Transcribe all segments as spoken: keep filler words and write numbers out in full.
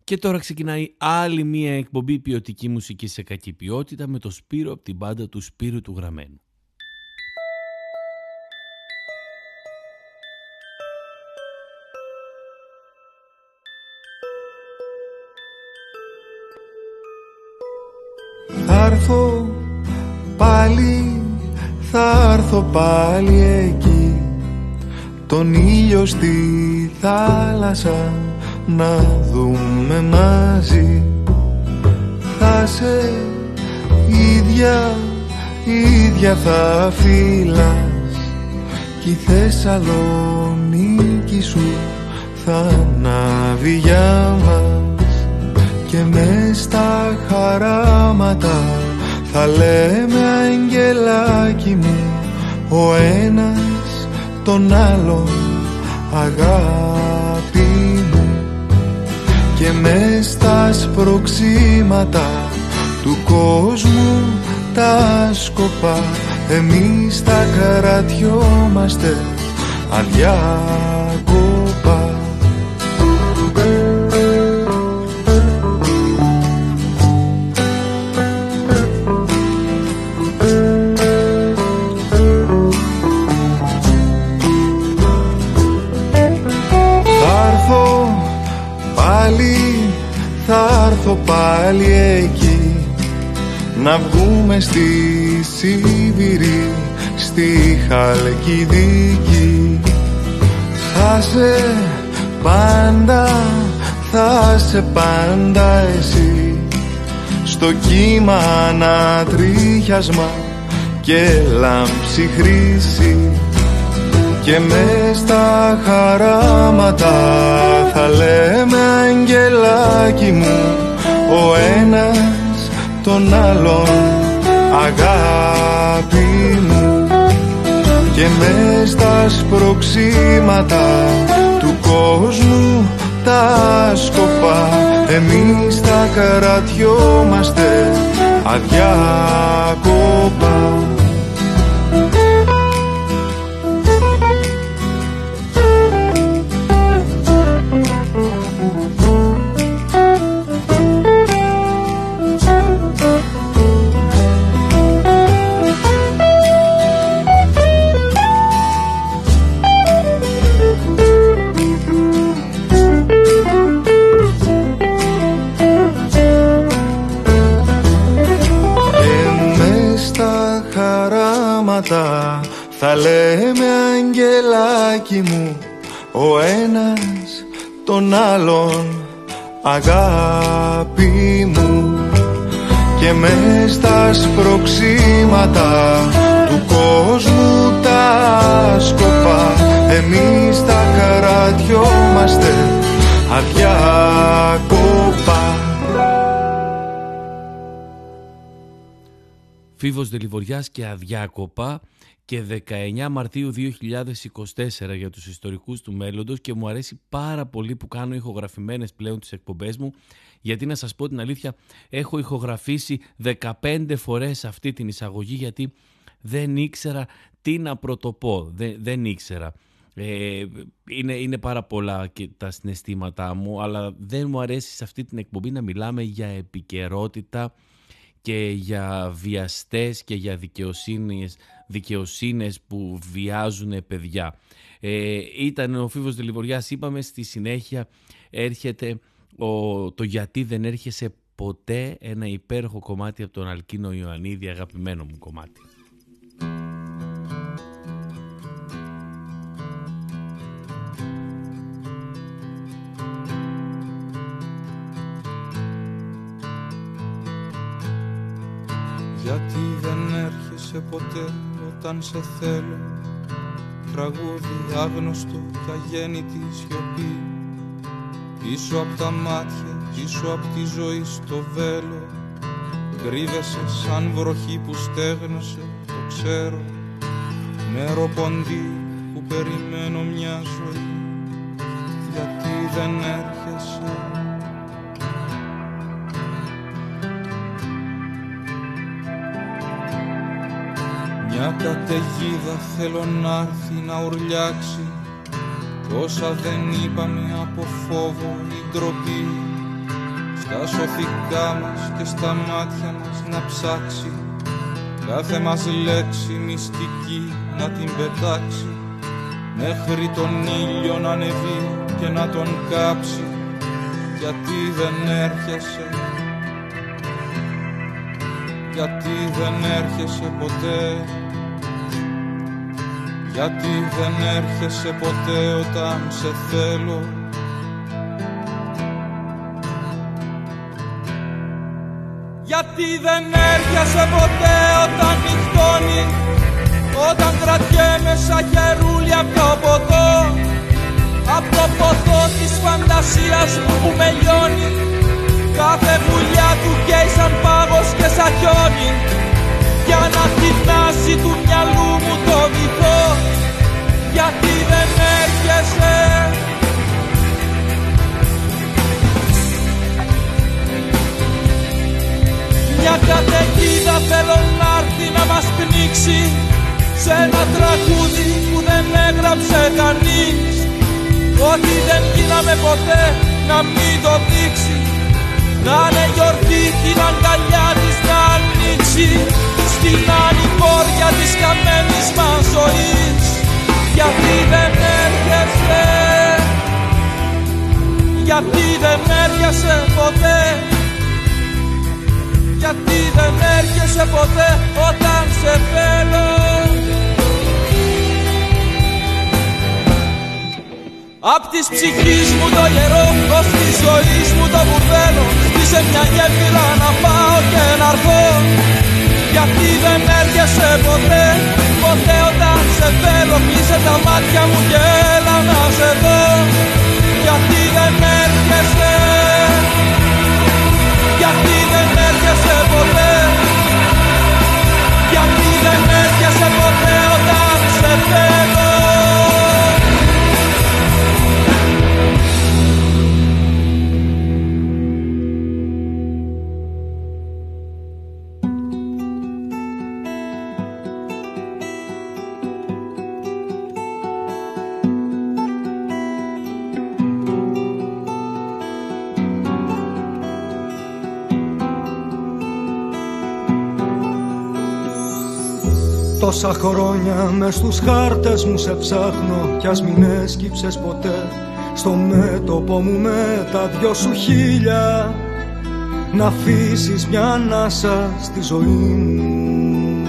Και τώρα ξεκινάει άλλη μία εκπομπή ποιοτική μουσική σε κακή ποιότητα με το Σπύρο από την μπάντα του Σπύρου του Γραμμένου. Θα έρθω πάλι, θα έρθω πάλι εκεί, τον ήλιο στη θάλασσα να δούμε μαζί. Θα σε ίδια, ίδια θα φύλας κι η Θεσσαλονίκη σου θα ανάβει για μας. Και μες στα χαράματα θα λέμε αγγελάκι μου, ο ένας τον άλλον αγάπη μου. Και μες στα σπροξήματα του κόσμου τα σκοπά εμείς τα κρατιόμαστε αδιάκοπα. Θα έρθω πάλι εκεί, να βγούμε στη Σιβηρή, στη Χαλκιδική. Θα σε πάντα, θα σε πάντα εσύ, στο κύμα ανατρίχιασμα και λάμψη χρήση. Και μες στα χαράματα θα λέμε αγγελάκι μου, ο ένας τον άλλον αγάπη μου. Και μες στα σπροξήματα του κόσμου τα σκοπά εμείς τα κρατιόμαστε αδιάκοπα. Θα λέμε αγγελάκι μου, ο ένας τον άλλον αγάπη μου. Και μες στα σπροξήματα του κόσμου τα σκοπά εμείς τα κρατιόμαστε αδιάκοπα. Φίβος Δελιβοριάς και αδιάκοπα. Και δεκαεννιά Μαρτίου δύο χιλιάδες είκοσι τέσσερα για τους ιστορικούς του μέλλοντος, και μου αρέσει πάρα πολύ που κάνω ηχογραφημένες πλέον τις εκπομπές μου, γιατί να σας πω την αλήθεια έχω ηχογραφήσει δεκαπέντε φορές αυτή την εισαγωγή, γιατί δεν ήξερα τι να πρωτοπώ, δεν, δεν ήξερα. Ε, είναι, είναι πάρα πολλά και τα συναισθήματά μου, αλλά δεν μου αρέσει σε αυτή την εκπομπή να μιλάμε για επικαιρότητα και για βιαστές και για δικαιοσύνες, δικαιοσύνες που βιάζουν παιδιά. Ε, ήταν ο Φίβος Δελιβοριάς, είπαμε, στη συνέχεια έρχεται ο, το «Γιατί δεν έρχεσαι ποτέ», ένα υπέροχο κομμάτι από τον Αλκίνο Ιωαννίδη, αγαπημένο μου κομμάτι. Γιατί δεν έρχεσαι ποτέ όταν σε θέλω, τραγούδι άγνωστο κι αγέννητη σιωπή. Πίσω απ' τα μάτια, πίσω απ' τη ζωή στο βέλο, κρύβεσαι σαν βροχή που στέγνωσε, το ξέρω. Νερό ποντί που περιμένω μια ζωή. Γιατί δεν έρχεσαι. Μια καταιγίδα θέλω να έρθει να ουρλιάξει, τόσα δεν είπαμε από φόβο ή ντροπή. στα σωθικά μας και στα μάτια μας να ψάξει, κάθε μας λέξη μυστική να την πετάξει, μέχρι τον ήλιο να ανεβεί και να τον κάψει. Γιατί δεν έρχεσαι, γιατί δεν έρχεσαι ποτέ, γιατί δεν έρχεσαι ποτέ όταν σε θέλω. Γιατί δεν έρχεσαι ποτέ όταν νυχτώνει, όταν κρατιέμαι σαν χερούλι απ' το ποτό, απ' το ποτό της φαντασίας μου που με λιώνει. Κάθε βουλιά του καίει σαν πάγος και σαν χιόνι, για να τεινάσει του μυαλού μου το βυθό. Γιατί δεν έρχεσαι, μια καταιγίδα θέλω να'ρθει να μας πνίξει, σε ένα τραγούδι που δεν έγραψε κανείς. Ότι δεν γίναμε ποτέ να μην το δείξει, να είναι γιορτή την αγκαλιά της να ανοίξει, στην ανηπόρια της καμένης μας ζωής. Γιατί δεν έρχεσαι, γιατί δεν έρχεσαι ποτέ, γιατί δεν έρχεσαι ποτέ όταν σε θέλω. Απ' της ψυχής μου το γερό, ως της ζωής μου το μπουρδέλο, είσαι μια γέφυρα να πάω και να έρθω. Γιατί δεν έρχεσαι ποτέ, ποτέ όταν σε θέλω, κλείσε τα μάτια μου και έλα να σε δω. Γιατί δεν έρχεσαι, γιατί δεν έρχεσαι ποτέ, γιατί δεν έρχεσαι ποτέ όταν σε θέλω. Τόσα χρόνια μες στους χάρτες μου σε ψάχνω, κι ας μην έσκυψες ποτέ στο μέτωπο μου με τα δυο σου χείλια, να αφήσεις μια ανάσα στη ζωή μου.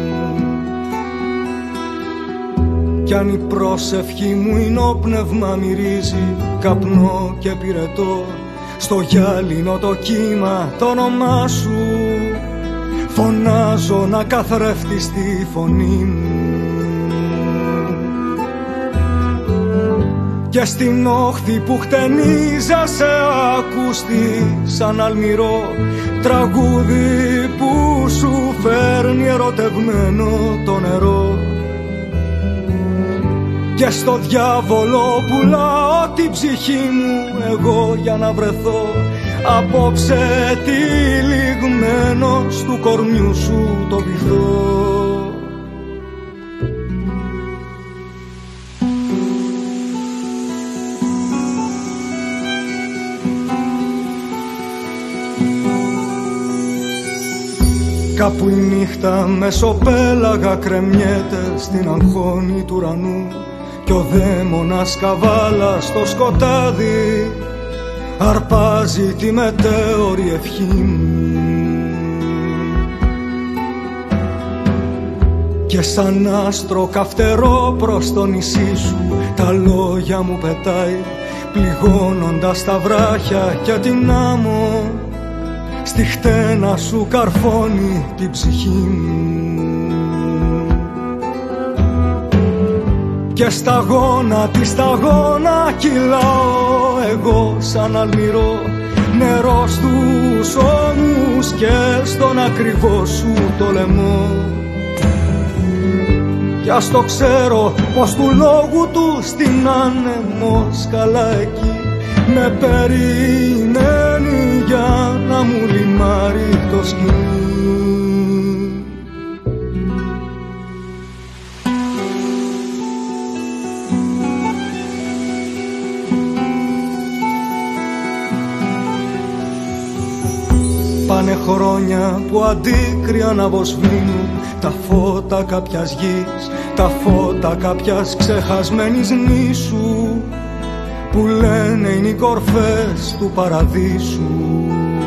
Κι αν η πρόσευχη μου είναι ο πνεύμα μυρίζει καπνό και πυρετό, στο γυάλινο το κύμα το όνομά σου φωνάζω να καθρέφτεις τη φωνή μου. Και στην όχθη που χτενίζα σε ακούστη σαν αλμυρό τραγούδι που σου φέρνει ερωτευμένο το νερό. Και στο διάβολο πουλάω την ψυχή μου εγώ για να βρεθώ απόψε τυλιγμένος του κορμιού σου το βυθό. Κάπου η νύχτα μεσοπέλαγα κρεμιέται στην αγχώνη του ουρανού, κι ο δαίμονας καβάλα στο σκοτάδι αρπάζει τη μετέωρη ευχή μου. Και σαν άστρο καυτερό προς το νησί σου τα λόγια μου πετάει, πληγώνοντας τα βράχια και την άμμο, στη χτένα σου καρφώνει την ψυχή μου. Και σταγόνα τη σταγόνα κυλάω εγώ σαν αλμυρό νερό στους ώμους και στον ακριβό σου το λαιμό. Κι ας το ξέρω πως του λόγου του στην άνεμο σκαλά εκεί με περιμένει για να μου λιμάρει το σκηνή. Πάνε χρόνια που αντίκρια να βοσβήνουν τα φώτα κάποιας γης, τα φώτα κάποιας ξεχασμένης νήσου, που λένε είναι οι κορφές του παραδείσου.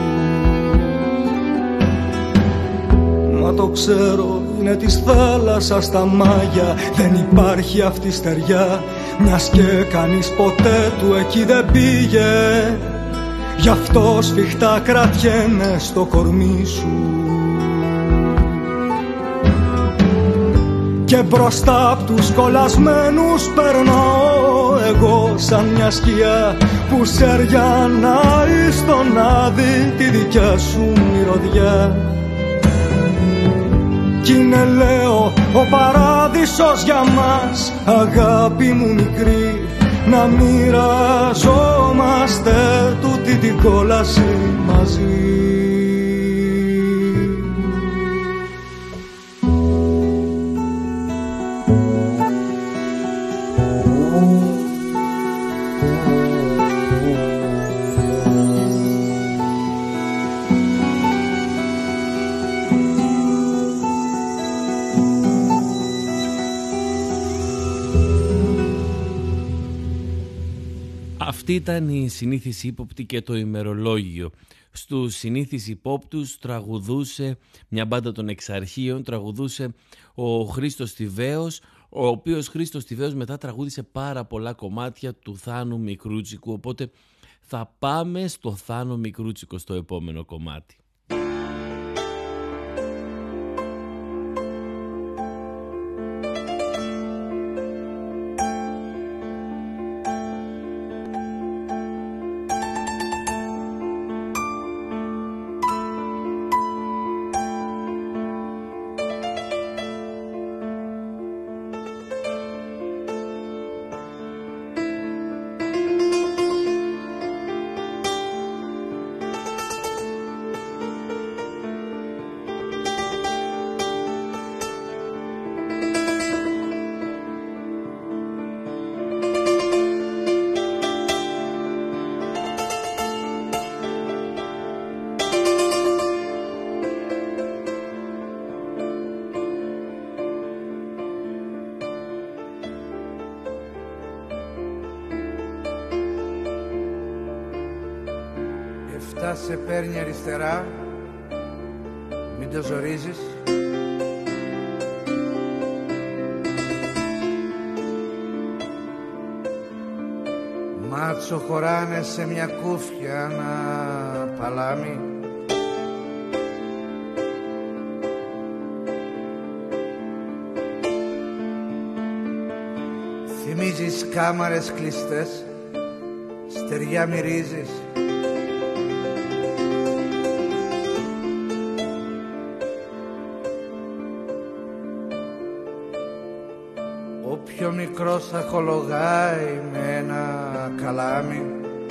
Μα το ξέρω, είναι της θάλασσας τα μάγια, δεν υπάρχει αυτή στεριά, μιας και κανείς ποτέ του εκεί δεν πήγε. Γι' αυτό σφιχτά κρατιέμαι στο κορμί σου. Και μπροστά απ' τους κολλασμένους περνάω εγώ σαν μια σκιά που σεριανάει στον άδει τη δικιά σου μυρωδιά. Κι είναι, λέω, ο παράδεισος για μας, αγάπη μου μικρή, να μοιραζόμαστε τούτη την κόλαση μαζί. Αυτή ήταν η συνήθις ύποπτη και το ημερολόγιο. Στους συνήθις υπόπτους τραγουδούσε μια μπάντα των Εξαρχείων, τραγουδούσε ο Χρήστος Τιβαίος, ο οποίος Χρήστος Τιβαίος μετά τραγούδισε πάρα πολλά κομμάτια του Θάνου Μικρούτσικου, οπότε θα πάμε στο Θάνο Μικρούτσικο στο επόμενο κομμάτι. Σε παίρνει αριστερά, μην το ζορίζεις. Μάτσο χωράνε σε μια κούφια ένα παλάμι. Θυμίζεις κάμαρες κλειστές, στεριά μυρίζεις. Πιο μικρός αχολογάει με ένα καλάμι.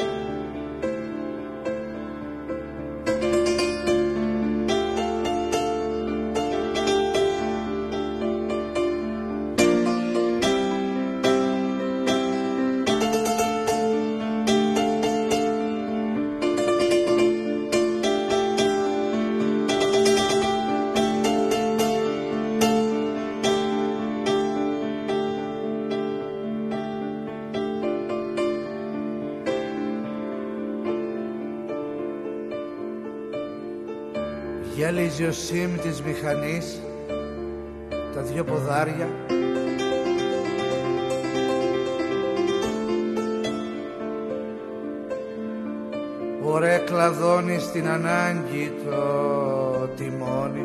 Γυαλίζει ο σίμ της μηχανής, τα δυο ποδάρια. Ωραία κλαδώνει στην ανάγκη το τιμόνι.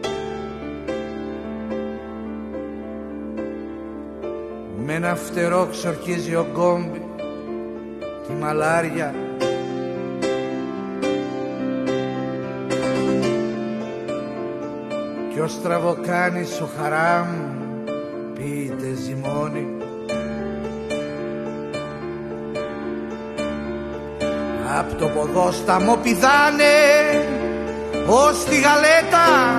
Με ένα φτερό ξορκίζει ο γκόμπι τη μαλάρια. Κι ο στραβοκάνης ο χαράμ πείτε ζυμώνει. Απ' το ποδόσταμο πηδάνε ως τη γαλέτα.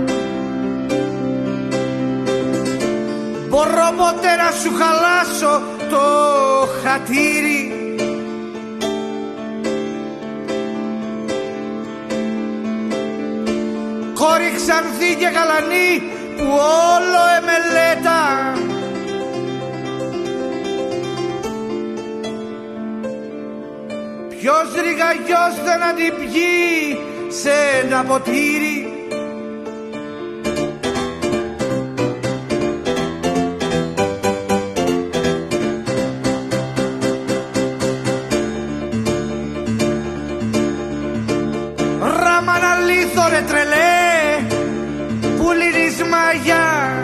Μπορώ ποτέ να σου χαλάσω το χατήρι. χώροι ξανθοί και γαλανοί που όλο εμελέτα. Ποιος ρηγαγιός δεν αντιπιεί σε ένα ποτήρι. Ραμαναλήθωρε τρελέ που λύνεις μαγιά.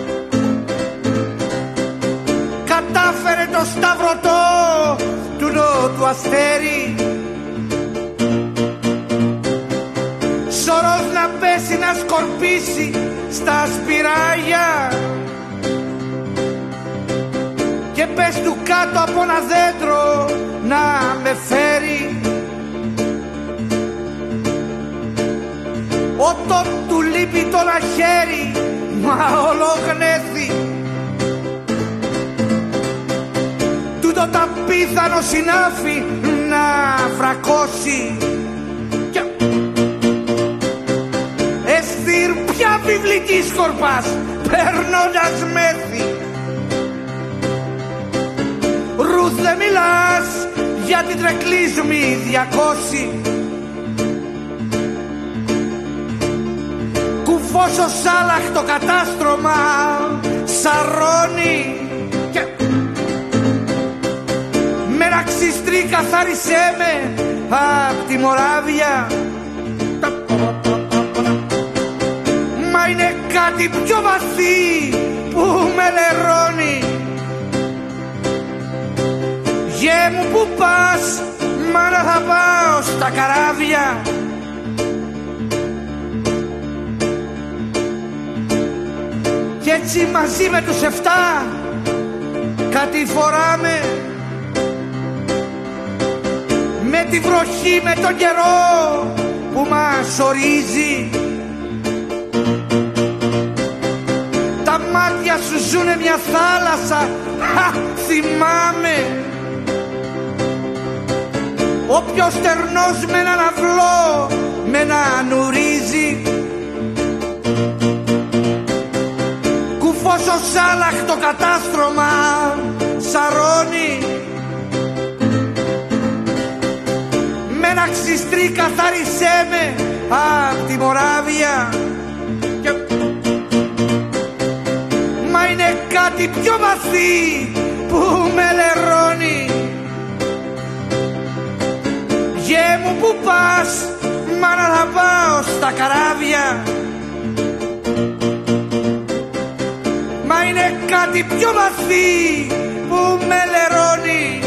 Κατάφερε το σταυρωτό του νότου αστέρι. Σωρός να πέσει να σκορπίσει στα σπυράγια και πες του κάτω από ένα δέντρο να με φέρει. Όταν του λείπει το λαχέρι μα ολογνέθη. Τούτο τα πίθανο συνάφη να φρακώσει. Εστήρ πια βιβλική σκορπάς παίρνοντας μέθη. Ρουθ δεν μιλάς για την τρεκλίσμη διακόση. Κουφός ο Σάλαχ το κατάστρωμα σαρώνει. Και... με ραξιστρή καθάρισέ με απ' τη Μοράβια. Μα είναι κάτι πιο βαθύ που με λερώνει. Γε μου που πας, μάνα θα πάω στα καράβια. Κι έτσι μαζί με τους εφτά κάτι φοράμε. Με τη βροχή, με τον καιρό που μας ορίζει. Τα μάτια σου ζουνε μια θάλασσα, χα, θυμάμαι. Όποιος στερνός με έναν αυλό, με έναν ουρίζει. Κουφός ο Σάλαχ το κατάστρωμα σαρώνει. Με ένα ξυστρί καθάρισέ με απ' τη Μοράβια. Και... μα είναι κάτι πιο βαθύ που με λερώνει. Γε μου που πας, μάνα θα πάω στα καράβια. Μα είναι κάτι πιο βαθύ που με λερώνει.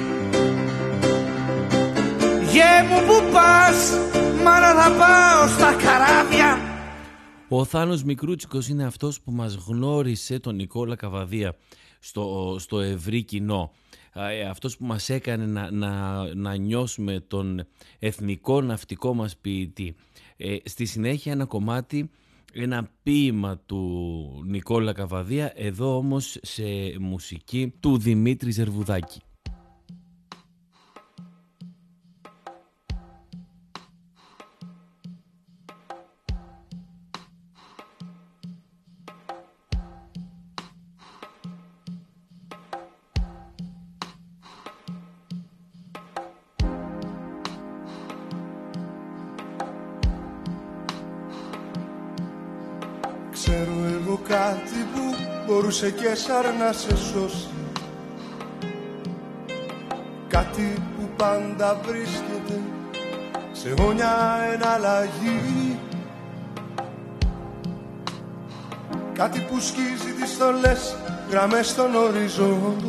Γε μου που πας, μάνα θα πάω στα καράβια. Ο Θάνος Μικρούτσικος είναι αυτός που μας γνώρισε τον Νικόλα Καβαδία στο, στο ευρύ κοινό. Αυτός που μας έκανε να, να, να νιώσουμε τον εθνικό ναυτικό μας ποιητή. Ε, στη συνέχεια ένα κομμάτι, ένα ποίημα του Νικόλα Καβαδία, εδώ όμως σε μουσική του Δημήτρη Ζερβουδάκη. Ξέρω εγώ κάτι που μπορούσε και σαν να σε σώσει. Κάτι που πάντα βρίσκεται σε αιώνια εναλλαγή. Κάτι που σκίζει τις στολές γραμμές στον οριζόντο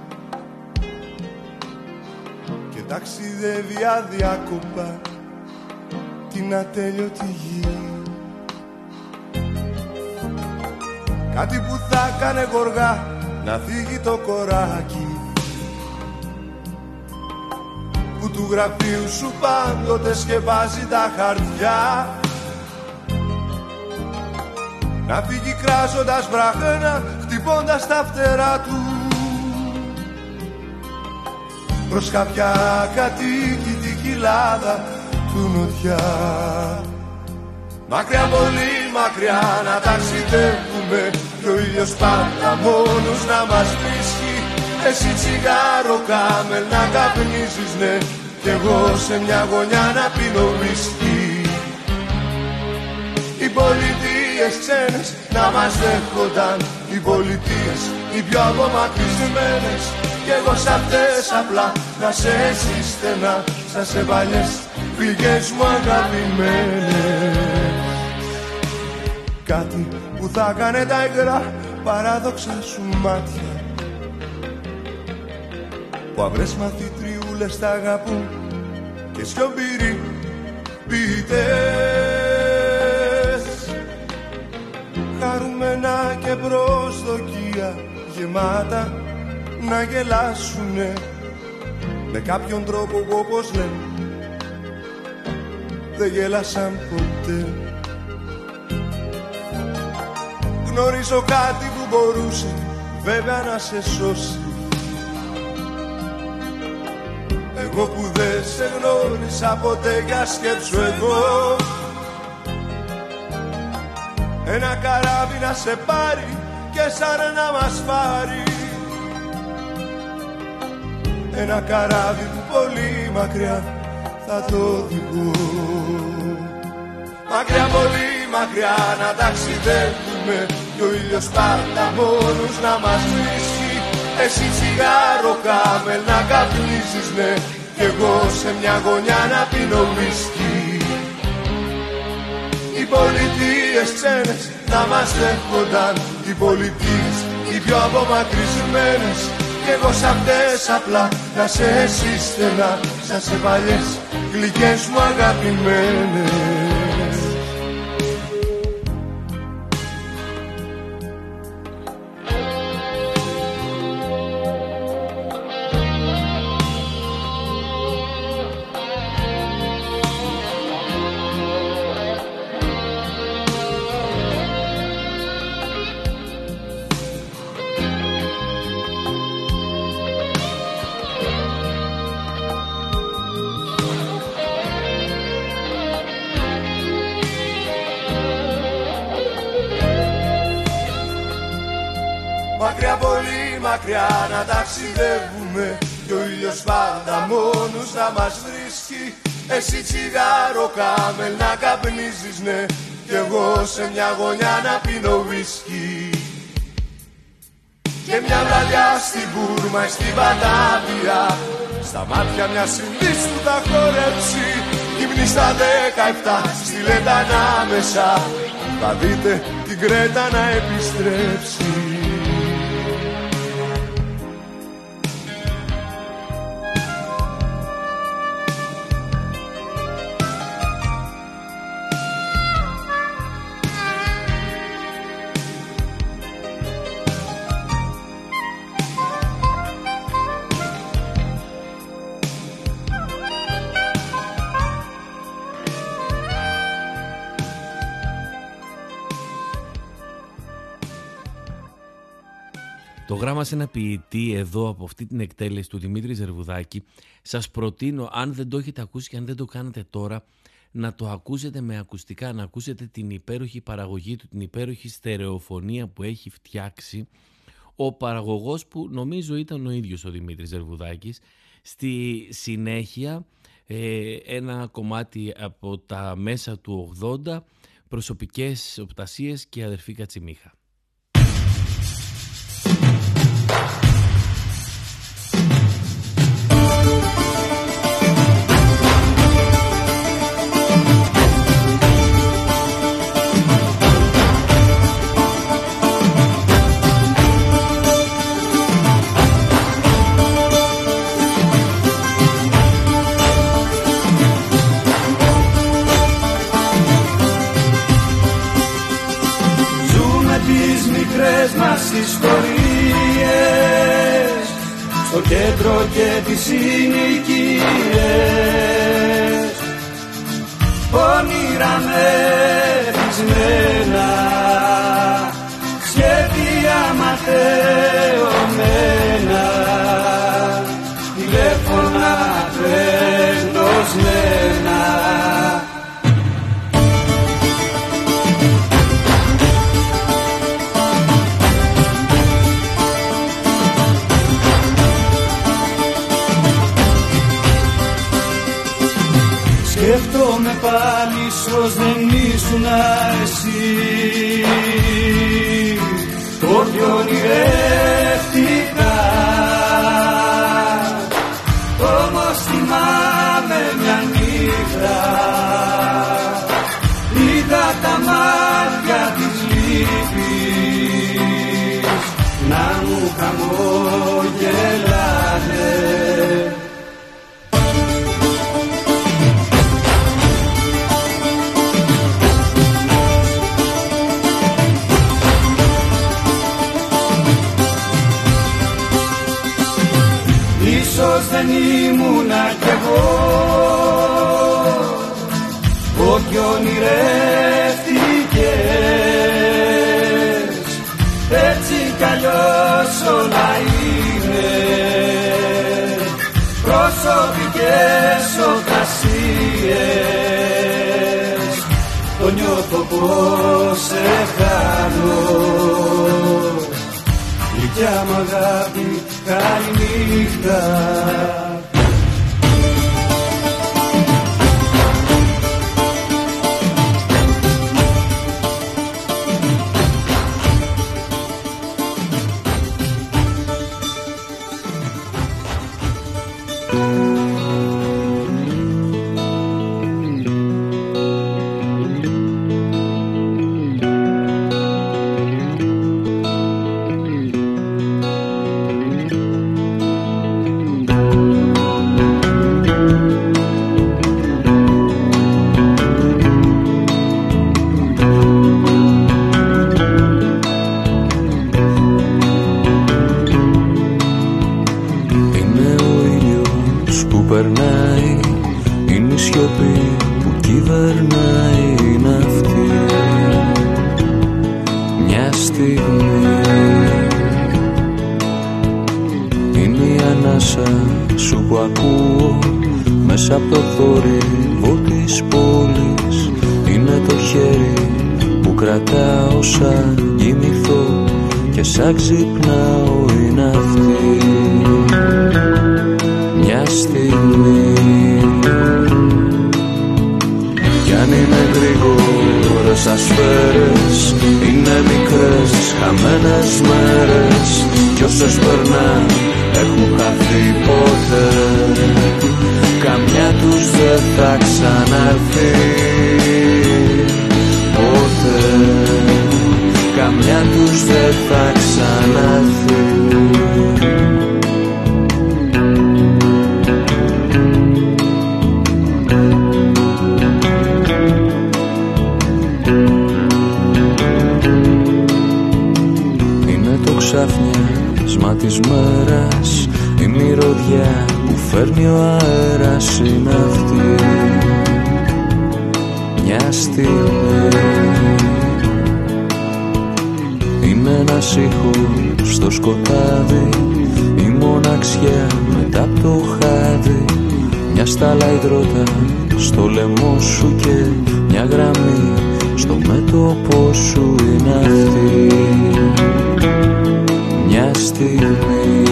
και ταξιδεύει αδιάκοπα την ατέλειωτη γη. Κάτι που θα κάνε γοργά να φύγει το κοράκι που του γραφείου σου πάντοτε σκεπάζει τα χαρτιά. Να φύγει κράζοντας βράχνα, χτυπώντας τα φτερά του προς κάποια κατοίκητη κοιλάδα του νοτιά. Μακριά, πολύ μακριά να ταξιδεύουμε κι ο ήλιος πάντα μόνος να μας βρίσκει. Εσύ τσιγάρο κάμελ να καπνίζεις, ναι, κι εγώ σε μια γωνιά να πίνω ουίσκι. Οι πολιτείες ξένες να μας δέχονταν, οι πολιτείες οι πιο απομακρυσμένες, κι εγώ σ' αυτές απλά να σε εσύ στενά, σαν σε παλιές πληγές μου αγαπημένες. Κάτι που θα κάνε τα υγρά παράδοξα σου μάτια, που αυρές μαθητριούλες τα αγαπούν και σιωπηροί ποιητές, χαρούμενα και προσδοκία γεμάτα να γελάσουνε με κάποιον τρόπο που, όπως λένε, δεν γέλασαν ποτέ. Γνωρίζω κάτι που μπορούσε βέβαια να σε σώσει, εγώ που δεν σε γνώρισα ποτέ, για σκέψου εγώ. Ένα καράβι να σε πάρει και σαν να μας πάρει, ένα καράβι που πολύ μακριά θα το οδηγώ. Μακριά, πολύ μακριά να ταξιδεύουμε κι ο ήλιος πάντα μόνος να μας βρίσκει. Εσύ τσιγάρο κάμελ να καπνίζεις, ναι, κι εγώ σε μια γωνιά να πίνω ουίσκι. Οι πολιτείες ξένες να μας δέχονταν, οι πολιτείες οι πιο απομακρυσμένες, κι εγώ σ' αυτές απλά να σε εσύ στενά, σαν σε παλιές γλυκές μου αγαπημένες. Μακριά, πολύ μακριά να ταξιδεύουμε κι ο ήλιος πάντα μόνος να μας βρίσκει. Εσύ τσιγάρο κάμελ να καπνίζεις, ναι, κι εγώ σε μια γωνιά να πίνω ουίσκι. Και μια βραδιά στην Μπούρμα ή στην Βατάβια, στα μάτια μια συμβής που θα χορέψει. Γυμνή στα δεκαεπτά στείλετε ανάμεσα, θα δείτε την Κρέτα να επιστρέψει. Το γράμμα σε ένα ποιητή εδώ από αυτή την εκτέλεση του Δημήτρη Ζερβουδάκη, σας προτείνω, αν δεν το έχετε ακούσει και αν δεν το κάνετε τώρα, να το ακούσετε με ακουστικά, να ακούσετε την υπέροχη παραγωγή του, την υπέροχη στερεοφωνία που έχει φτιάξει ο παραγωγός που νομίζω ήταν ο ίδιος ο Δημήτρης Ζερβουδάκης. Στη συνέχεια ε, ένα κομμάτι από τα μέσα του ογδόντα, προσωπικές οπτασίες και αδερφή Κατσιμίχα. Ιστορίες στο κέντρο και τις συνοικίες, όνειρα μεθυσμένα, σχέδια ματαιωμένα, τηλέφωνα απεγνωσμένα. Σκέφτομαι πάλι πως δεν ήσουν εσύ. Όχι ονειρεύτηκα, όμως θυμάμαι μια νύχτα, είδα τα μάτια της λύπης να μου χαμογελάνε. Ίσως δεν ήμουνα κι εγώ, όχι ονειρεύτηκες, έτσι κι αλλιώς όλα είναι προσωπικές οκασίες. Το νιώθω πως σε χάνω, γλυκιά μου αγάπη, καληνύχτα. Σαν ξυπνάω είναι αυτή μια στιγμή. Κι αν είναι γρήγορες ασφαίρες, είναι μικρές χαμένες μέρες, κι όσες περνά έχουν χαθεί ποτέ. Καμιά τους δεν θα ξαναρθεί ποτέ, καμιά τους δεν θα ξαναρθεί. Είναι το ξαφνιάσμα της μέρας, η μυρωδιά που φέρνει ο αέρας, είναι αυτή μια στιγμή. Είναι ένας ήχος στο σκοτάδι, η μοναξιά μετά από το χάδι, μια στάλα υδρότα στο λαιμό σου και μια γραμμή στο μέτωπο σου, είναι αυτή μια στιγμή.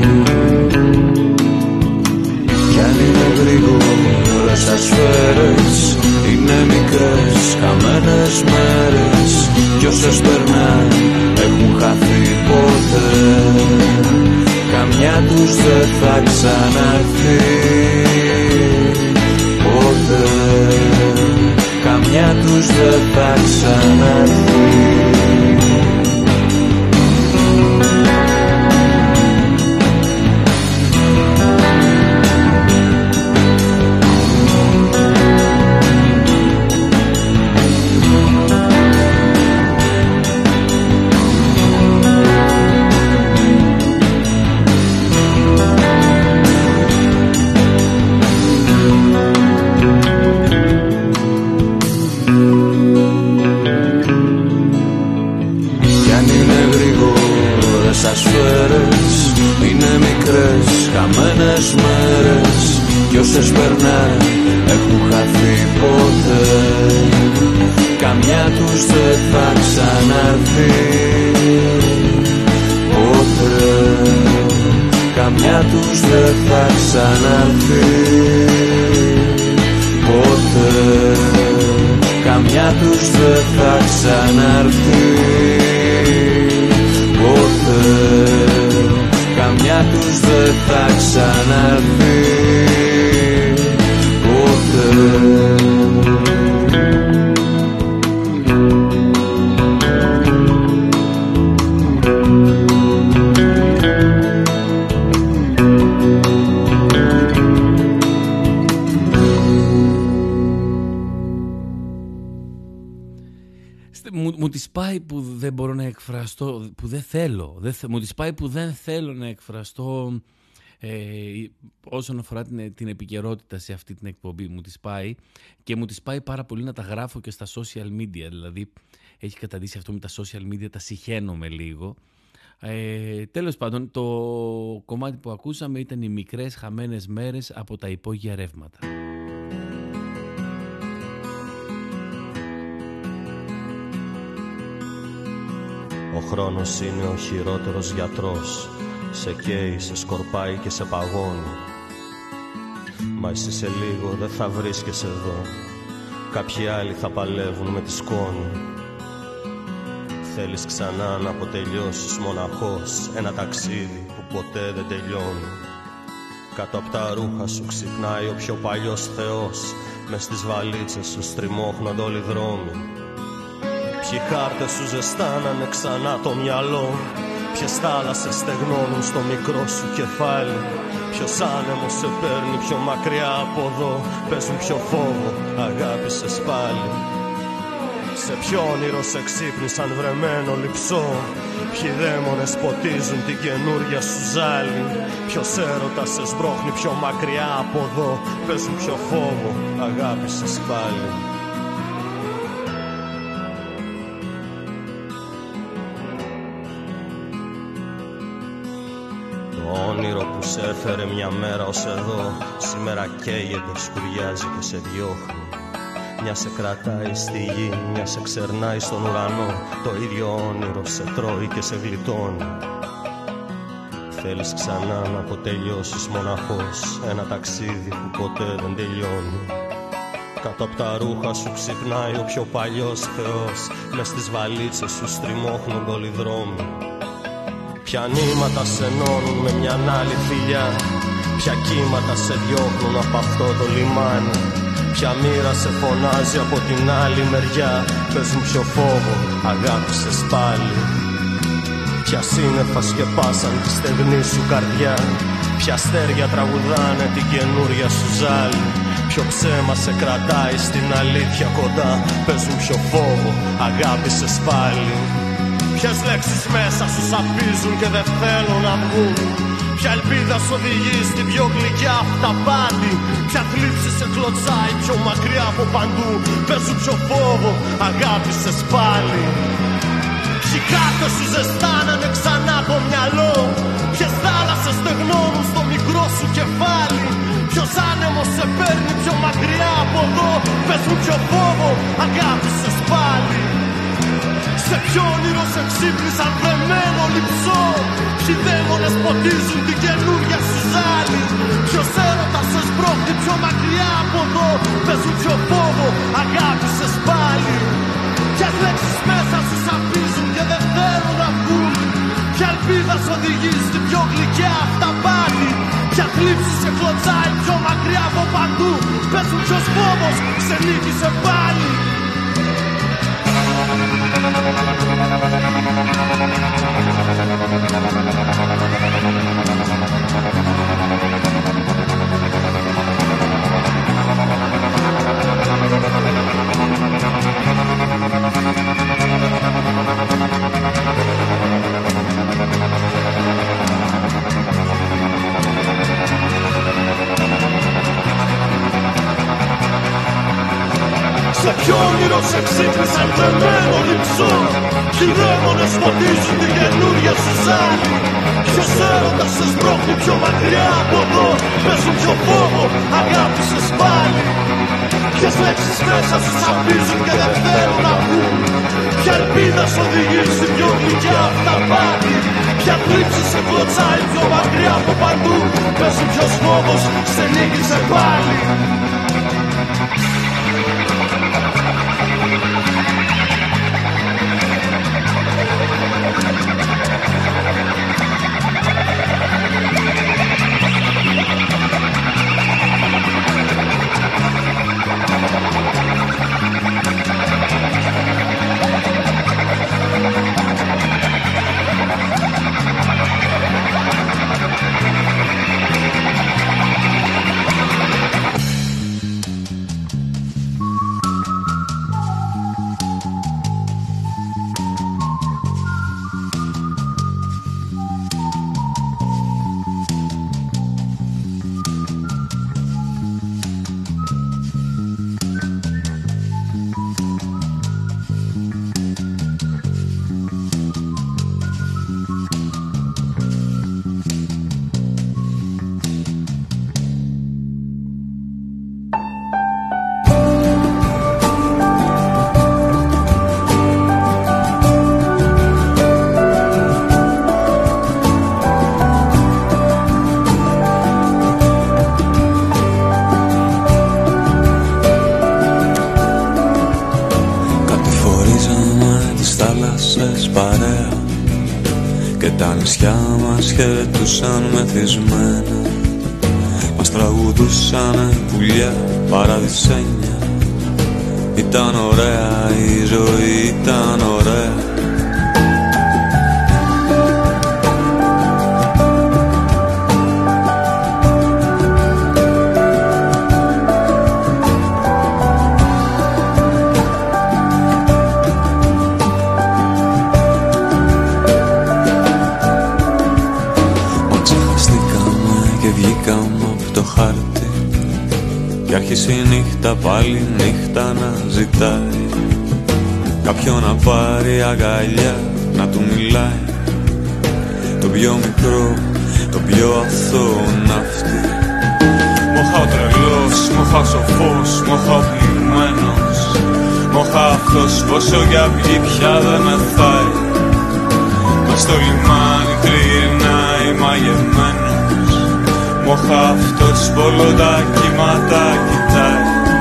Κι αν είναι γρήγορες ασφαίρες, είναι μικρές χαμένες μέρες, κι όσες περνάνε έχουν χαθεί ποτέ. Καμιά τους δεν θα ξαναρθεί ποτέ, καμιά τους δεν θα ξαναρθεί. Κι όσες περνάνε έχουν χαθεί ποτέ, καμιά τους δεν θα ξαναρθεί ποτέ, καμιά τους δεν θα ξαναρθεί ποτέ. καμιά τους δεν θα ξαναρθεί ποτέ, καμιά τους δεν θα ξαναρθεί ποτέ. Μου, μου τη πάει που δεν μπορώ να εκφραστώ, που δεν θέλω. Δεν θε, μου τη πάει που δεν θέλω να εκφραστώ ε, όσον αφορά την, την επικαιρότητα σε αυτή την εκπομπή. Μου τη πάει και μου τη πάει πάρα πολύ να τα γράφω και στα social media. Δηλαδή έχει καταντήσει αυτό με τα social media, τα συχαίνομαι λίγο. Ε, τέλος πάντων, το κομμάτι που ακούσαμε ήταν οι μικρές χαμένες μέρες από τα υπόγεια ρεύματα. Ο χρόνος είναι ο χειρότερος γιατρός. Σε καίει, σε σκορπάει και σε παγώνει. Μα εσύ σε λίγο δεν θα βρίσκεσαι εδώ. Κάποιοι άλλοι θα παλεύουν με τη σκόνη. Θέλεις ξανά να αποτελειώσεις μοναχός ένα ταξίδι που ποτέ δεν τελειώνει. Κάτω απ' τα ρούχα σου ξυπνάει ο πιο παλιός θεός. Μες στις βαλίτσες σου στριμώχνονται όλοι οι δρόμοι. Ποιοι χάρτες σου ζεστάνανε ξανά το μυαλό. Ποιες θάλασσες στεγνώνουν στο μικρό σου κεφάλι. Ποιος άνεμος σε παίρνει πιο μακριά από εδώ. Παίζουν πιο φόβο, αγάπησες πάλι. Σε ποιο όνειρο σε ξύπνησαν βρεμένο λειψό. Ποιοι δαίμονες ποτίζουν την καινούρια σου ζάλη. Ποιος έρωτας σε σμπρώχνει πιο μακριά από εδώ. Παίζουν πιο φόβο, αγάπησες πάλι. Το όνειρο που σε έφερε μια μέρα ως εδώ σήμερα καίγεται, σκουριάζει και σε διώχνει. Μια σε κρατάει στη γη, μια σε ξερνάει στον ουρανό. Το ίδιο όνειρο σε τρώει και σε γλιτώνει. Θέλεις ξανά να αποτελειώσεις μοναχός ένα ταξίδι που ποτέ δεν τελειώνει. Κάτω απ' τα ρούχα σου ξυπνάει ο πιο παλιός θεός. Μες στις βαλίτσες σου στριμώχνονται όλοι οι δρόμοι. Ποια νήματα σε ενώνουν με μια άλλη φιλιά. Ποια κύματα σε διώχνουν από αυτό το λιμάνι. Ποια μοίρα σε φωνάζει από την άλλη μεριά. Παίζουν πιο φόβο, αγάπησες πάλι. Ποια σύννεφα σκεπάσαν τη στεγνή σου καρδιά. Ποια αστέρια τραγουδάνε την καινούρια σου ζάλη. Ποιο ψέμα σε κρατάει στην αλήθεια κοντά. Παίζουν πιο φόβο, αγάπησες πάλι. Ποιες λέξεις μέσα σου σαπίζουν και δεν θέλουν να βγουν. Ποια ελπίδα σου οδηγεί στην πιο γλυκιά αυταπάτη. Ποια θλίψη σε κλωτσάει πιο μακριά από παντού. Παίζουν πιο φόβο, αγάπησες πάλι. Ποιοι κάρτες σου ζεστάνανε ξανά το μυαλό. Ποιες θάλασσες στεγνώνουν στο μικρό σου κεφάλι. Ποιος άνεμος σε παίρνει πιο μακριά από εδώ. Παίζουν πιο φόβο, αγάπησες πάλι. Σε ποιο όνειρο σε ξύπνησαν βρεμένο λειψό. Ποιοι δαίμονες ποτίζουν την καινούρια σου ζάλη. Ποιος έρωτας σε σμπρώχνει πιο μακριά από εδώ. Παίζουν πιο φόβο, αγάπησες πάλι. Ποιες λέξεις μέσα σου σαπίζουν και δεν θέλουν να βγουν. Ποια ελπίδα σου οδηγεί στην πιο γλυκιά αυταπάτη. Ποια θλίψη σε κλωτσάει πιο μακριά από παντού. Παίζουν ποιος φόβος σε νίκησε πάλι. Σε ποιο όνειρο σε ξύπνησαν τρεμένο λειψό. Ποιοι δαίμονες φωτίζουν την καινούρια σου ζάλη. Ποιος έρωτας σε σμπρώχνει πιο μακριά από εδώ. Παίζουν πιο φόβο, αγάπησες πάλι. Ποιες λέξεις μέσα σου σαπίζουν και δεν θέλουν να βγουν. Ποια ελπίδα σου οδηγεί στην πιο γλυκιά αυταπάτη. Ποια θλίψη σε κλωτσάει πιο μακριά από παντού. Παίζουν ποιος φόβος σε νίκησε πάλι. θάλασσες παρέα και τα νησιά μας χαιρετούσαν μεθυσμένα. Μας τραγουδούσανε πουλιά παραδεισένια. Ήταν ωραία η ζωή, ήταν ωραία. Κι άρχισε η νύχτα πάλι νύχτα να ζητάει κάποιον να πάρει αγκαλιά να του μιλάει. Το πιο μικρό, το πιο αθώο ναύτη. Μοχα ο τρελός, μοχα ο σοφός, μοχα ο πληγμένος. Μοχα αυτός πόσο για βγει πια δεν μεθάει. Μες στο λιμάνι τριγυρνάει μαγεμένος. Μοχα αυτός πόλο τα κύματα κοιτάει.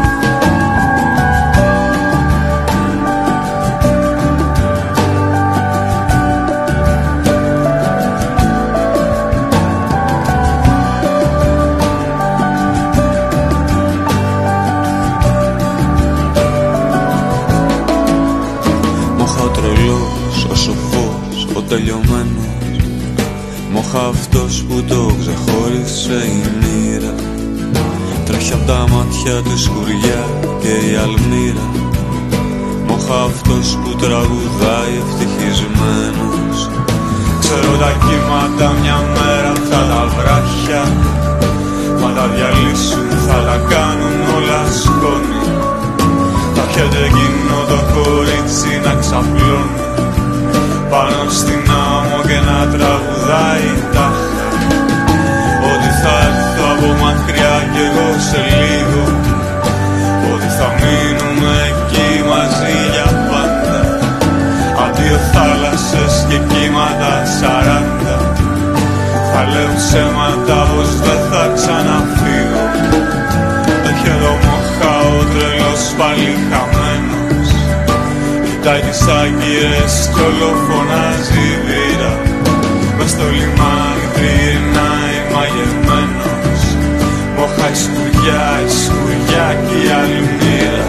Μοχα ο τρελός, ο σοφός, ο τελειωμένος. Μοχα αυτός που το ξεχώρισε η μοίρα. Τρέχει απ' τα μάτια του σκουριά και η αλμύρα. Μοχα αυτός που τραγουδάει ευτυχισμένος. Ξέρω τα κύματα μια μέρα θα τα βράχια. Μα τα διαλύσουν, θα τα κάνουν όλα σκόνη. Θα έρχεται εκείνο το κορίτσι να ξαπλώνει πάνω στην άμμο και να τραγουδάει τάχα. Ότι θα έρθω από μακριά κι εγώ σε λίγο. Ότι θα μείνουμε εκεί μαζί για πάντα. Αντίο θάλασσες και κύματα σαράντα. Θα λέω ψέματα πως δεν θα ξαναφύγω. Έρχεται ο Μοχα ο τρελός πάλι χαμένος. Κοιτάει τις άγκυρες κι όλο φωνάζει η βήρα. Μες στο λιμάνι τριγυρνάει μαγεμένος. Μοχα η σκουριά, η σκουριά κι η αλμύρα.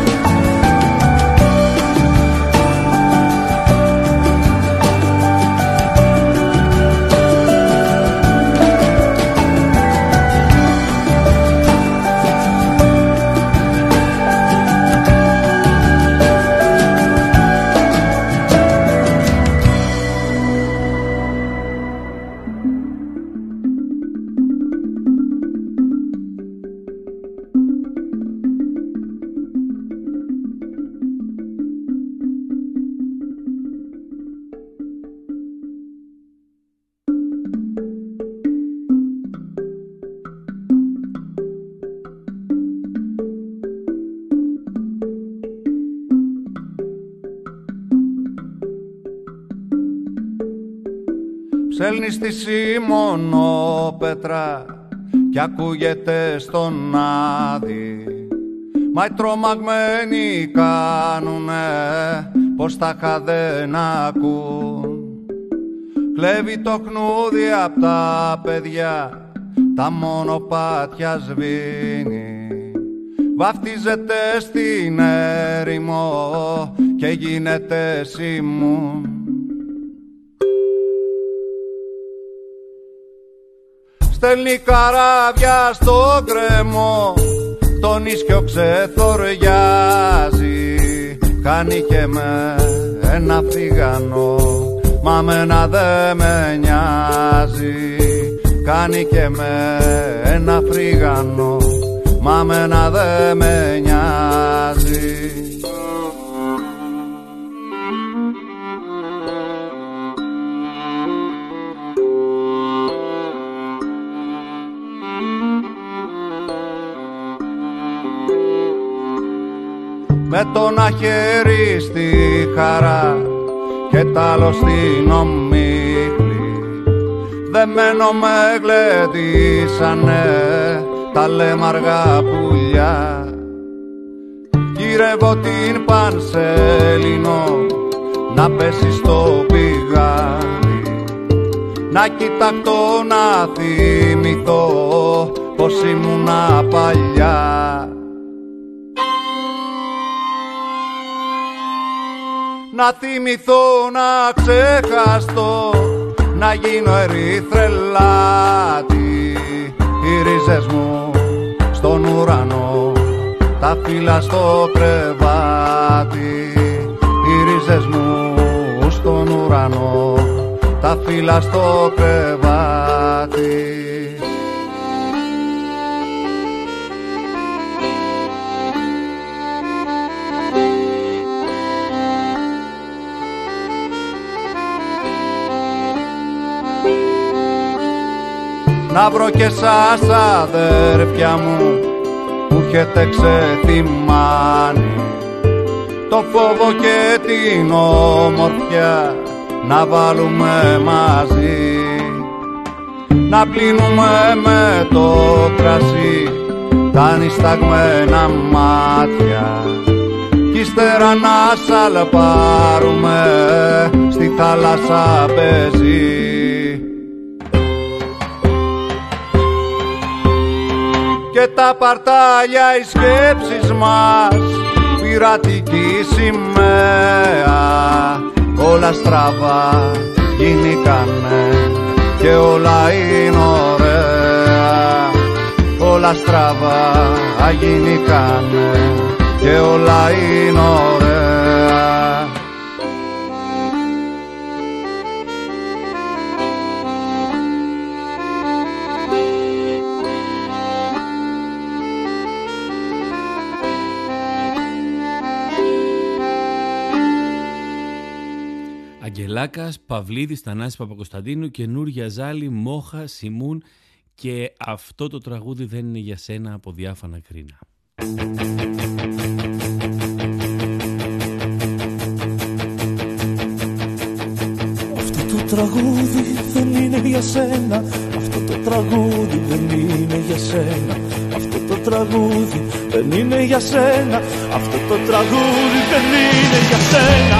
Ψέλνει στη Σιμονόπετρα κι ακούγεται στον άδει. Μα οι τρομαγμένοι κάνουνε πως τα είχα δεν ακούν. Κλέβει το χνούδι απ' τα παιδιά, τα μονοπάτια σβήνει. Βαφτίζεται στην έρημο και γίνεται σιμούν. Στέλνει καράβια στο κρεμό, τον ίσκιο ξεθοριάζει. Κάνει και με ένα φιγανό, μα μένα δε με νοιάζει. Κάνει και με ένα φρυγανό, μα μένα δε με νοιάζει. Με το ένα χέρι στη χαρά και τ' άλλο στην ομίχλη, δεμένο με γλεντήσανε τα λέμαργα πουλιά. Γυρεύω την Πανσέλινο να πέσει στο πηγάδι, να κοιταχτώ να θυμηθώ πως ήμουνα παλιά. Να θυμηθώ να ξεχαστώ, να γίνω ερυθρελάτη. Οι ρίζες μου στον ουρανό, τα φύλλα στο κρεβάτι. Οι ρίζες μου στον ουρανό, τα φύλλα στο κρεβάτι. Να βρω και σας αδέρφια μου που έχετε ξεθυμάνει το φόβο και την όμορφια να βάλουμε μαζί, να πλύνουμε με το κρασί τα νησταγμένα μάτια κι ύστερα να σαλπάρουμε στη θάλασσα πεζή. Και τα παρτάλια οι σκέψεις μας, πειρατική σημαία, όλα στραβά γίνηκανε και όλα είναι ωραία. Όλα στραβά γίνηκανε και όλα είναι ωραία. Αγγελάκας, Παυλίδης, Θανάσης Παπακοσταντίνου, Καινούρια Ζάλη, Μόχα, Σιμούν και αυτό το τραγούδι δεν είναι για σένα από Διάφανα Κρίνα. Αυτό το τραγούδι δεν είναι για σένα, αυτό το τραγούδι δεν είναι για σένα, αυτό το τραγούδι δεν είναι για σένα, αυτό το τραγούδι δεν είναι για σένα.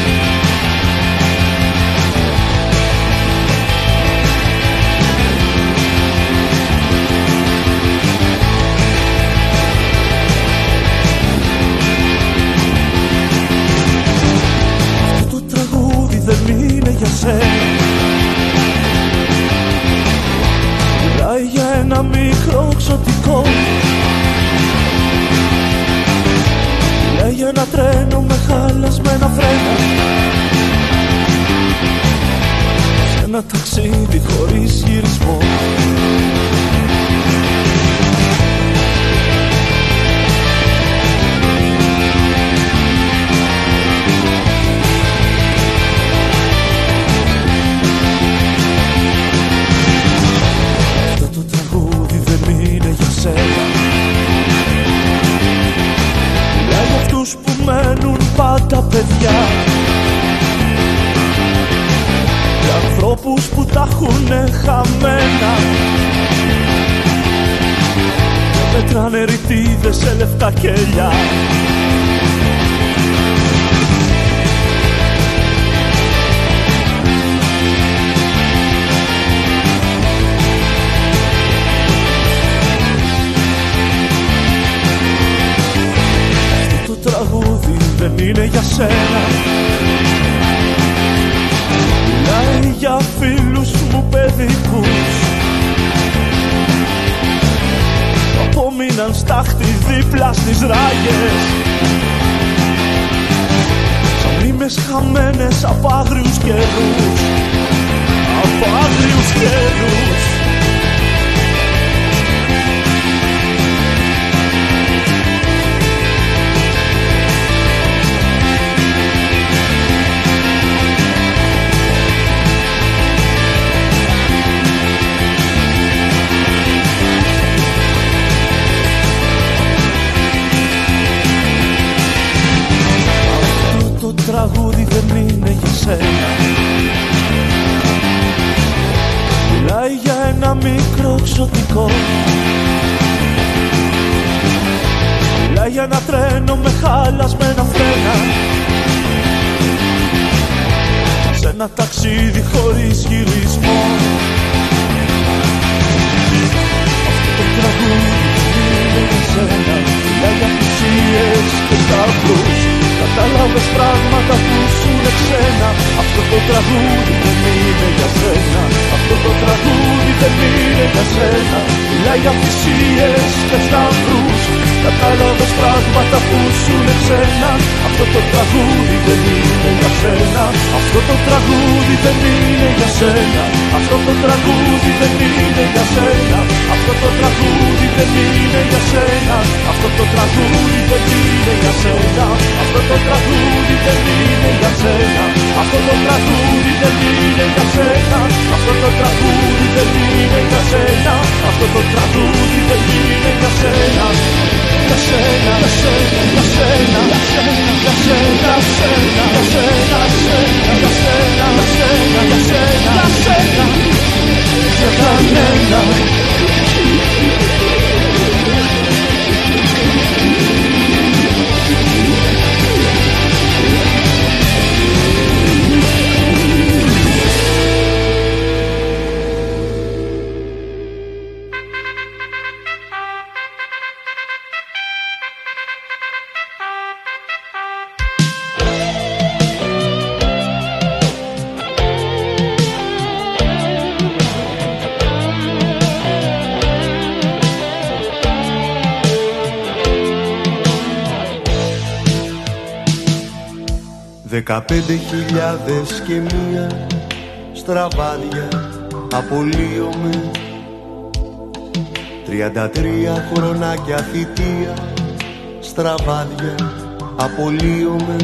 Μιλάει για ένα μικρό ξωτικό, μιλάει για ένα τρένο με χαλασμένα φρένα, σε ένα ταξίδι χωρίς γυρισμό. Μιλάει για αυτούς που μένουν πάντα παιδιά, για ανθρώπους που τα έχουνε χαμένα και μετράνε ρητίδες σε λευκά κελιά. Δεν είναι για σένα. Μιλάει για φίλους μου παιδικούς που απόμειναν στάχτη δίπλα στις ράγες, σαν μνήμες χαμένες από άγριους καιρούς, από άγριους καιρούς. Τραγούδι δεν είναι για σένα. Μιλάει για ένα μικρό ξωτικό, μιλάει για ένα τρένο με χαλασμένα φρένα, κατάλαβες πράγματα που σου είναι ξένα. Αυτό το τραγούδι δεν είναι για σένα. Αυτό το τραγούδι δεν είναι για σένα. Μιλάει για θυσίες και σταυρούς. Κατάλαβες πράγματα που σου είναι ξένα. Αυτό το τραγούδι δεν είναι για σένα. Αυτό το τραγούδι δεν είναι για σένα. Αυτό το τραγούδι δεν είναι για σένα. Αυτό το τραγούδι δεν είναι για σένα. Αυτό το τραγούδι δεν είναι για σένα. Αυτό το τραγούδι δεν είναι για σένα. Αυτό το τραγούδι δεν είναι για σένα. Αυτό το τραγούδι δεν είναι για σένα. Αυτό το τραγούδι δεν είναι για σένα. Για σένα, για σένα, για σένα, για σένα, για σένα, για σένα, για σένα, για σένα, για σένα, για σένα, για κανένα. Δεκαπέντε χιλιάδες και μία στραβάδια απολύομαι. Τριάντα τρία χρονάκια θητεία στραβάδια απολύομαι.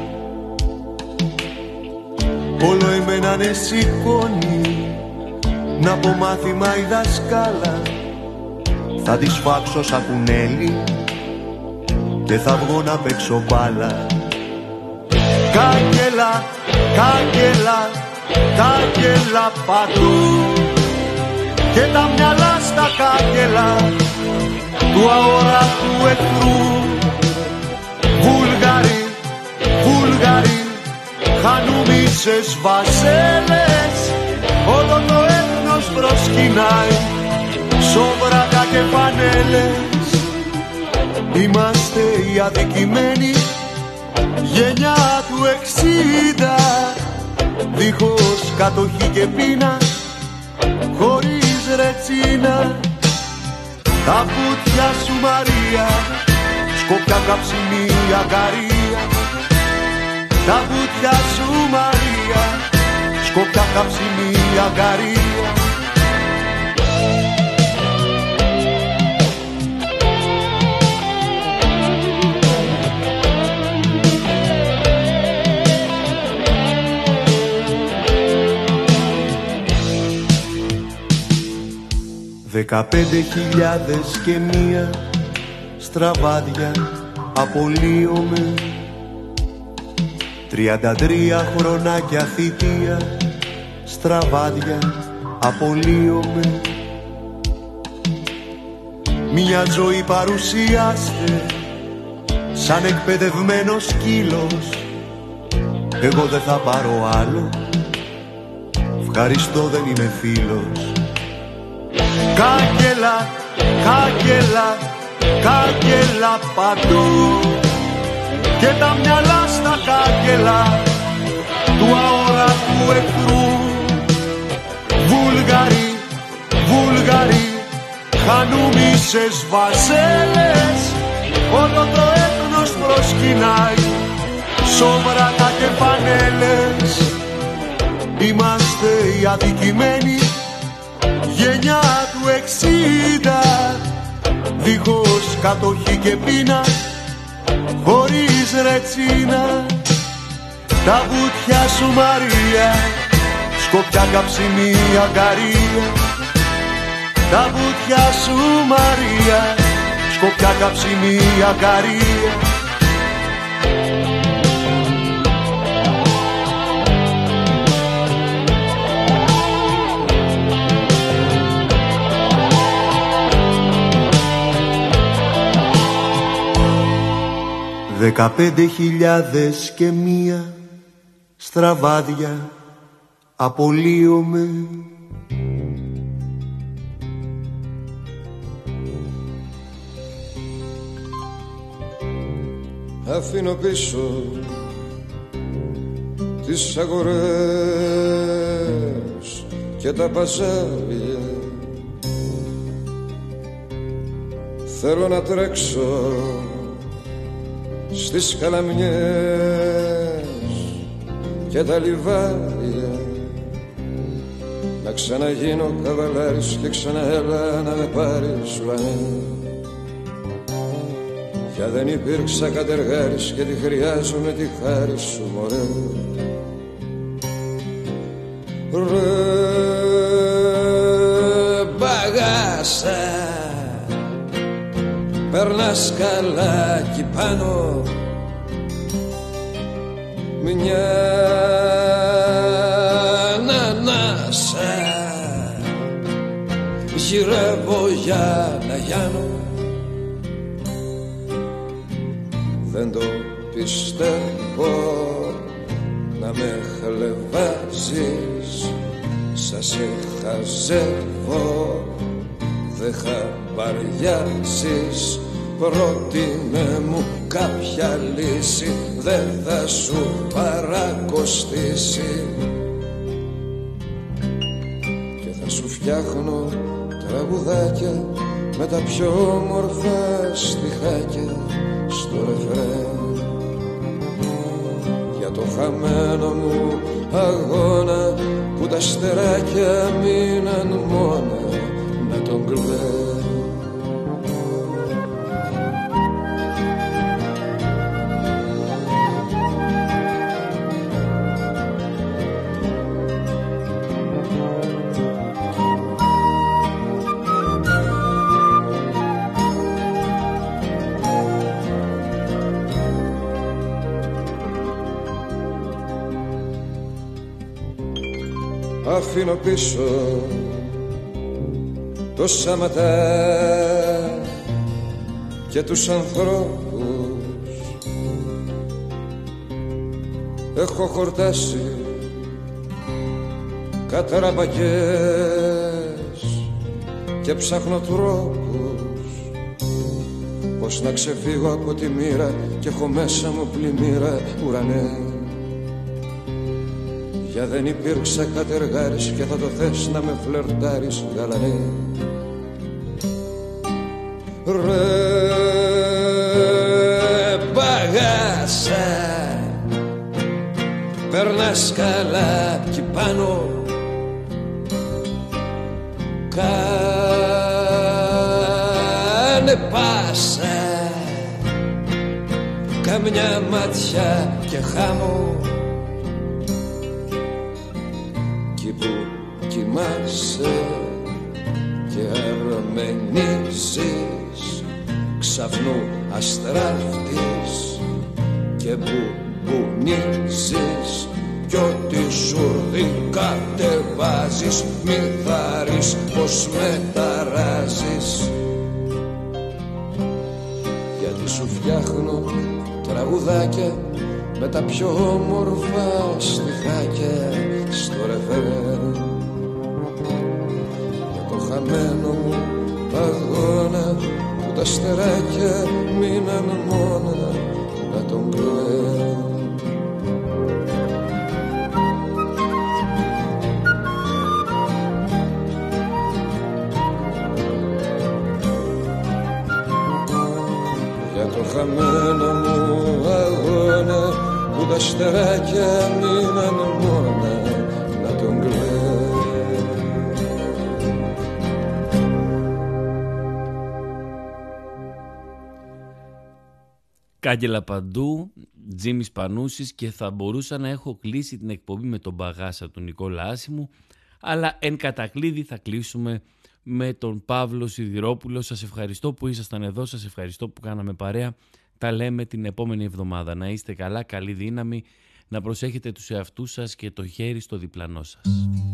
Όλο εμένα ναι σηκώνει να πω μάθημα η δασκάλα. Θα τη σφάξω σαν κουνέλι και θα βγω να παίξω μπάλα. Κάγκελα, κάγκελα, κάγκελα παντού και τα μυαλά στα κάγκελα του αόρατου εχθρού. Βούλγαροι, Βούλγαροι, χανουμίσες βασέλες, όλο το έθνος προσκυνάει, σόβρακα και φανέλες. Είμαστε οι αδικημένοι γενιά του εξήντα, δίχως κατοχή και πείνα, χωρίς ρετσίνα. Τα βουτιά σου Μαρία, σκοπιά καψιμί αγκαρία. Τα βουτιά σου Μαρία, σκοπιά καψιμί αγκαρία. Δεκαπέντε χιλιάδες και μία στραβάδια απολύομαι. Τριάντα τρία χρονάκια θητεία στραβάδια απολύομαι. Μια ζωή παρουσιάστε σαν εκπαιδευμένος σκύλος. Εγώ δεν θα πάρω άλλο, ευχαριστώ δεν είμαι φίλος. Κάγκελα, κάγκελα, κάγκελα παντού και τα μυαλά στα κάγκελα του αόρατου εχθρού. Βούλγαροι, Βούλγαροι, χανουμίσες βασέλες, όλο το έθνος προσκυνάει, σόβρακα και φανέλες. Είμαστε οι αδικημένοι γενιά του εξήντα, δίχως κατοχή και πείνα, χωρίς ρετσίνα. Τα βουτιά σου Μαρία, σκοπιά καψιμί αγκαρία. Τα βουτιά σου Μαρία, σκοπιά καψιμί αγκαρία. Δεκαπέντε χιλιάδες και μία στραβάδια απολύομαι. Αφήνω πίσω τις αγορές και τα παζάρια. Θέλω να τρέξω στις καλαμιές και τα λιβάρια, να ξαναγίνω καβαλάρης και ξαναέλα να με πάρεις ουρανέ. Πια δεν υπήρξα κατεργάρης και τη χρειάζομαι τη χάρη σου μωρέ. Ρε μπαγάσα, περνάς καλά κι πάνω μια ανανάσα, γυρεύω για να γιάνω. Δεν το πιστεύω να με χλεβάζεις, σα σε χαζεύω, δεν χαμπαριάζεις. Πρότεινε μου κάποια λύση, δεν θα σου παρακοστήσει και θα σου φτιάχνω τραγουδάκια με τα πιο όμορφα στιχάκια στο ρεφρέν. Για το χαμένο μου αγώνα που τα στεράκια μείναν μόνα να τον κλαίν. Αφήνω πίσω το σαματά και τους ανθρώπους. Έχω χορτάσει καταραμπακές και ψάχνω τρόπους πως να ξεφύγω από τη μοίρα και έχω μέσα μου πλημμύρα ουρανέ. Για δεν υπήρξα κατεργάρης και θα το θες να με φλερτάρεις γαλανέ. Ρε μπαγάσα, περνάς καλά κι πάνω, κάνε πάσα, καμιά ματιά και χάμω. Κοιμάσαι και αρμενίζεις, ξαφνού αστράφτης και μπουμπουνίζεις κι ό,τι σουρδί κατεβάζεις μη θάρεις πως μεταράζεις. Γιατί σου φτιάχνω τραγουδάκια με τα πιο όμορφα στιχάκια στο ρεφρέν. Για το χαμένο μου αγώνα που τα στεράκια μείναν μόνα να τον κλαίν. Για το χαμένο μου αγώνα που τα στεράκια μείναν μόνα να τον κλαίν. Κάγκελα παντού, Τζίμις Πανούσης, και θα μπορούσα να έχω κλείσει την εκπομπή με τον Μπαγάσα του Νικόλα Άσημου, αλλά εν κατακλείδη θα κλείσουμε με τον Παύλο Σιδηρόπουλο. Σας ευχαριστώ που ήσασταν εδώ, σας ευχαριστώ που κάναμε παρέα. Τα λέμε την επόμενη εβδομάδα. Να είστε καλά, καλή δύναμη, να προσέχετε τους εαυτούς σας και το χέρι στο διπλανό σας.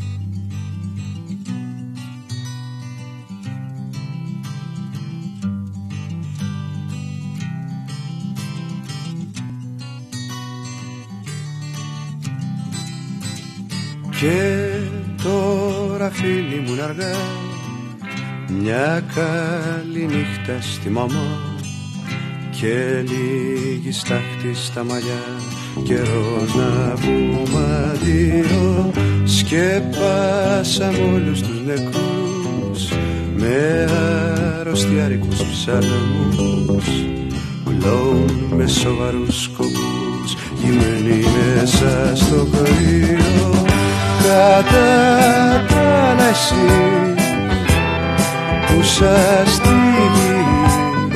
Και τώρα φίλοι μου αργά, μια καλή νύχτα στη μαμά και λίγη στάχτη στα μαλλιά. Καιρός να πούμε αντίο, σκέπασαμε όλους τους νεκρούς με αρρωστιάρικους ψαλμούς. Κλόουν με σοβαρούς σκοπούς, γυμμένοι μέσα στο κρύο. Κατά τα άλλα εσείς που σας τύχεις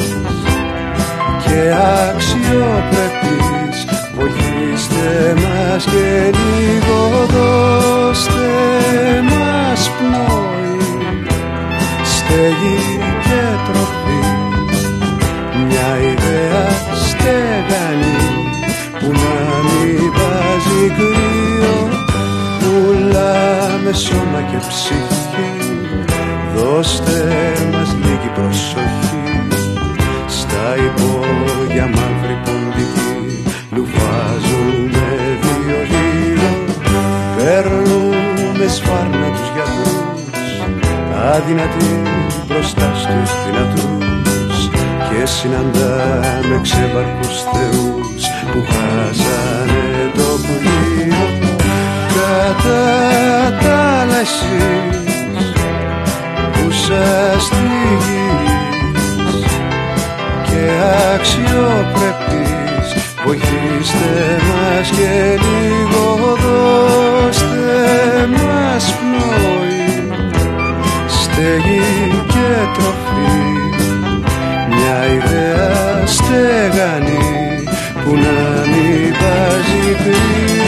και αξιοπρεπείς, βοηθήστε μας και λίγο δώστε μας πνοή, στέγη και τροφή, μια ιδέα στεγανή που να μην βάζει κρύο. Πουλάμε σώμα και ψυχή, δώστε μας λίγη προσοχή. Στα υπόγεια μαύρη ποντική λουφάζουμε βιολίνο, παίρνουμε σφάρνα τους γιατρούς, αδυνατοί μπροστά στους δυνατούς, και συναντάμε ξεβαρκούς θεούς που χάσανε το πλοίο. Κατά τα άλλα εσείς που σας τύχεις και αξιοπρεπείς, βοηθήστε μας και λίγο δώστε μας πνοή, στέγη και τροφή, μια ιδέα στεγανή που να μην βάζει κρύο.